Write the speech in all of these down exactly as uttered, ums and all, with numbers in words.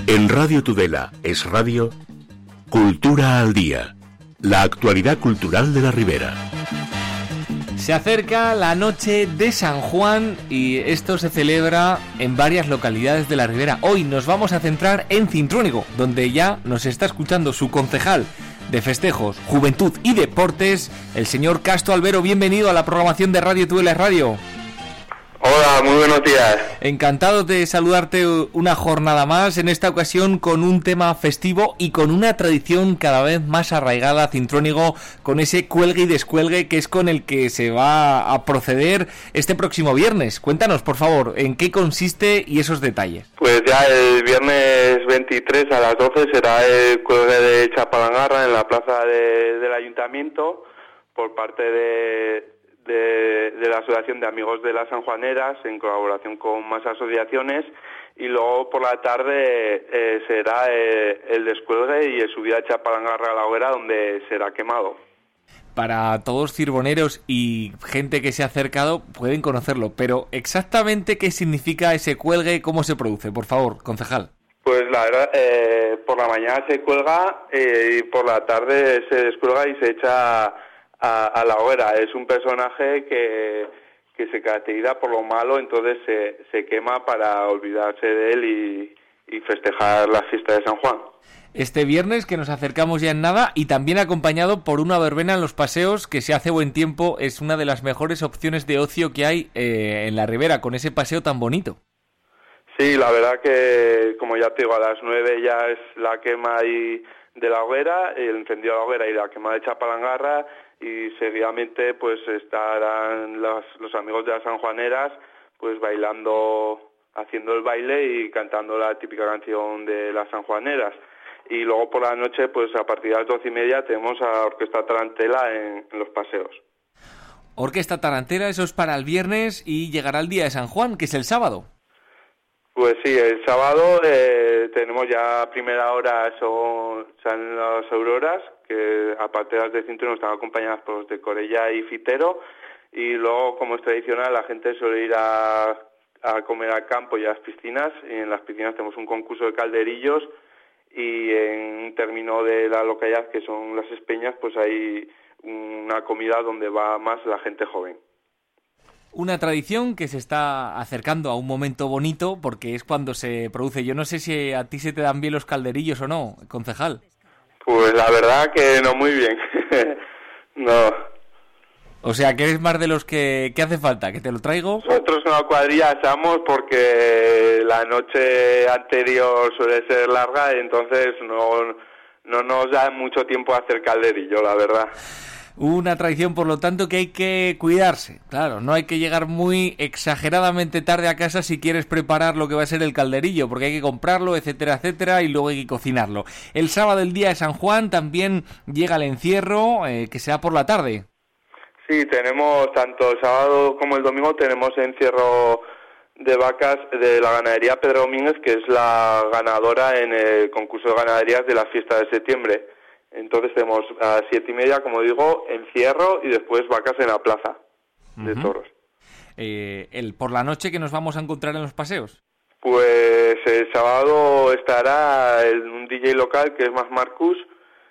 En Radio Tudela es Radio Cultura al Día, la actualidad cultural de la Ribera. Se acerca la noche de San Juan y esto se celebra en varias localidades de la Ribera. Hoy nos vamos a centrar en Cintruénigo, donde ya nos está escuchando su concejal de Festejos, Juventud y Deportes, el señor Casto Albero. Bienvenido a la programación de Radio Tudela Radio. Hola, muy buenos días. Encantado de saludarte una jornada más, en esta ocasión con un tema festivo y con una tradición cada vez más arraigada a Cintruénigo, con ese cuelgue y descuelgue que es con el que se va a proceder este próximo viernes. Cuéntanos, por favor, en qué consiste y esos detalles. Pues ya el viernes veintitrés a las doce será el cuelgue de Chapalangarra en la plaza de, del Ayuntamiento por parte de... De, de la Asociación de Amigos de las Sanjuaneras, en colaboración con más asociaciones, y luego por la tarde eh, será eh, el descuelgue y el subida a Chapalangarra a la hoguera, donde será quemado. Para todos cirboneros y gente que se ha acercado pueden conocerlo, pero exactamente qué significa ese cuelgue y cómo se produce, por favor, concejal. Pues la verdad, eh, por la mañana se cuelga eh, y por la tarde se descuelga y se echa A, a la hoguera. Es un personaje que, que se caracteriza por lo malo, entonces se, se quema para olvidarse de él y, y festejar la fiesta de San Juan. Este viernes, que nos acercamos ya en nada, y también acompañado por una verbena en los paseos, que si hace buen tiempo es una de las mejores opciones de ocio que hay eh, en la Ribera, con ese paseo tan bonito. Sí, la verdad que, como ya te digo, a las nueve ya es la quema y de la hoguera, el encendido de la hoguera y la quema de Chapalangarra, y seguidamente pues estarán los, los amigos de las sanjuaneras pues bailando, haciendo el baile y cantando la típica canción de las sanjuaneras. Y luego por la noche, pues a partir de las doce y media tenemos a Orquesta Tarantela en, en los paseos. Orquesta Tarantela, eso es para el viernes, y llegará el día de San Juan, que es el sábado. Pues sí, el sábado eh, tenemos ya a primera hora, son, son las auroras, que aparte de las de Cintruénigo están acompañadas por los de Corella y Fitero, y luego, como es tradicional, la gente suele ir a, a comer al campo y a las piscinas, y en las piscinas tenemos un concurso de calderillos, y en un término de la localidad, que son las Espeñas, pues hay una comida donde va más la gente joven. Una tradición que se está acercando a un momento bonito, porque es cuando se produce. Yo no sé si a ti se te dan bien los calderillos o no, concejal. Pues la verdad que no muy bien. No. O sea, que eres más de los que, que hace falta, que te lo traigo. Nosotros en la cuadrilla estamos porque la noche anterior suele ser larga, y entonces no, no nos da mucho tiempo a hacer calderillo, la verdad. Una tradición, por lo tanto, que hay que cuidarse. Claro, no hay que llegar muy exageradamente tarde a casa si quieres preparar lo que va a ser el calderillo, porque hay que comprarlo, etcétera, etcétera, y luego hay que cocinarlo. El sábado, el día de San Juan, también llega el encierro, eh, que será por la tarde. Sí, tenemos tanto el sábado como el domingo, tenemos encierro de vacas de la ganadería Pedro Domínguez, que es la ganadora en el concurso de ganaderías de la fiesta de septiembre. Entonces tenemos a las siete y media, como digo, encierro y después vacas en la plaza de uh-huh. toros. Eh, el por la noche que nos vamos a encontrar en los paseos. Pues el sábado estará el, un D J local que es Más Marcus,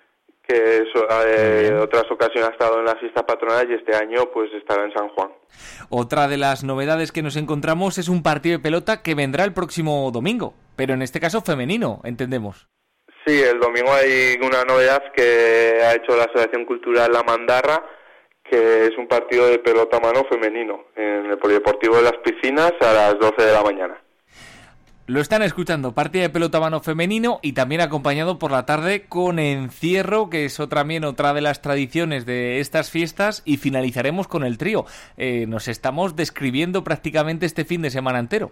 que es, eh, uh-huh. otras ocasiones ha estado en la fiesta patronal y este año pues estará en San Juan. Otra de las novedades que nos encontramos es un partido de pelota que vendrá el próximo domingo, pero en este caso femenino, entendemos. Sí, el domingo hay una novedad que ha hecho la Asociación Cultural La Mandarra, que es un partido de pelota a mano femenino en el Polideportivo de las Piscinas a las doce de la mañana. Lo están escuchando, partido de pelota a mano femenino, y también acompañado por la tarde con encierro, que es otra, también otra de las tradiciones de estas fiestas, y finalizaremos con el trío. Eh, nos estamos describiendo prácticamente este fin de semana entero.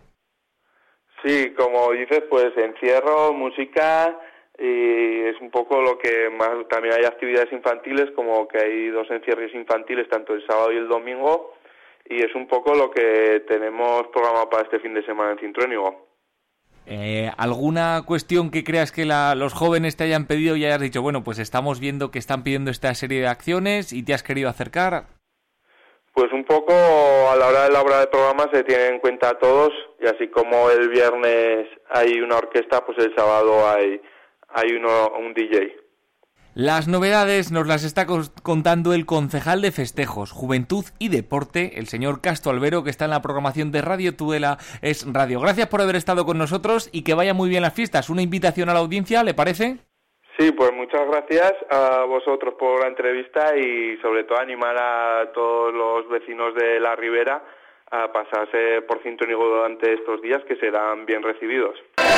Sí, como dices, pues encierro, música, y es un poco lo que más. También hay actividades infantiles, como que hay dos encierros infantiles tanto el sábado y el domingo, y es un poco lo que tenemos programado para este fin de semana en Cintruénigo. Eh, ¿Alguna cuestión que creas que la, los jóvenes te hayan pedido y hayas dicho, bueno, pues estamos viendo que están pidiendo esta serie de acciones y te has querido acercar? Pues un poco a la hora de elaborar el programa se tienen en cuenta a todos, y así como el viernes hay una orquesta, pues el sábado hay, hay uno, un D J. Las novedades nos las está contando el concejal de Festejos, Juventud y Deporte, el señor Casto Albero, que está en la programación de Radio Tudela es Radio. Gracias por haber estado con nosotros y que vaya muy bien las fiestas. Una invitación a la audiencia, ¿le parece? Sí, pues muchas gracias a vosotros por la entrevista y sobre todo animar a todos los vecinos de la Ribera a pasarse por Cintrónigo durante estos días, que serán bien recibidos.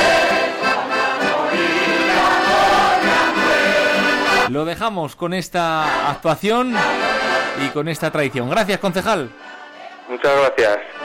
Lo dejamos con esta actuación y con esta tradición. Gracias, concejal. Muchas gracias.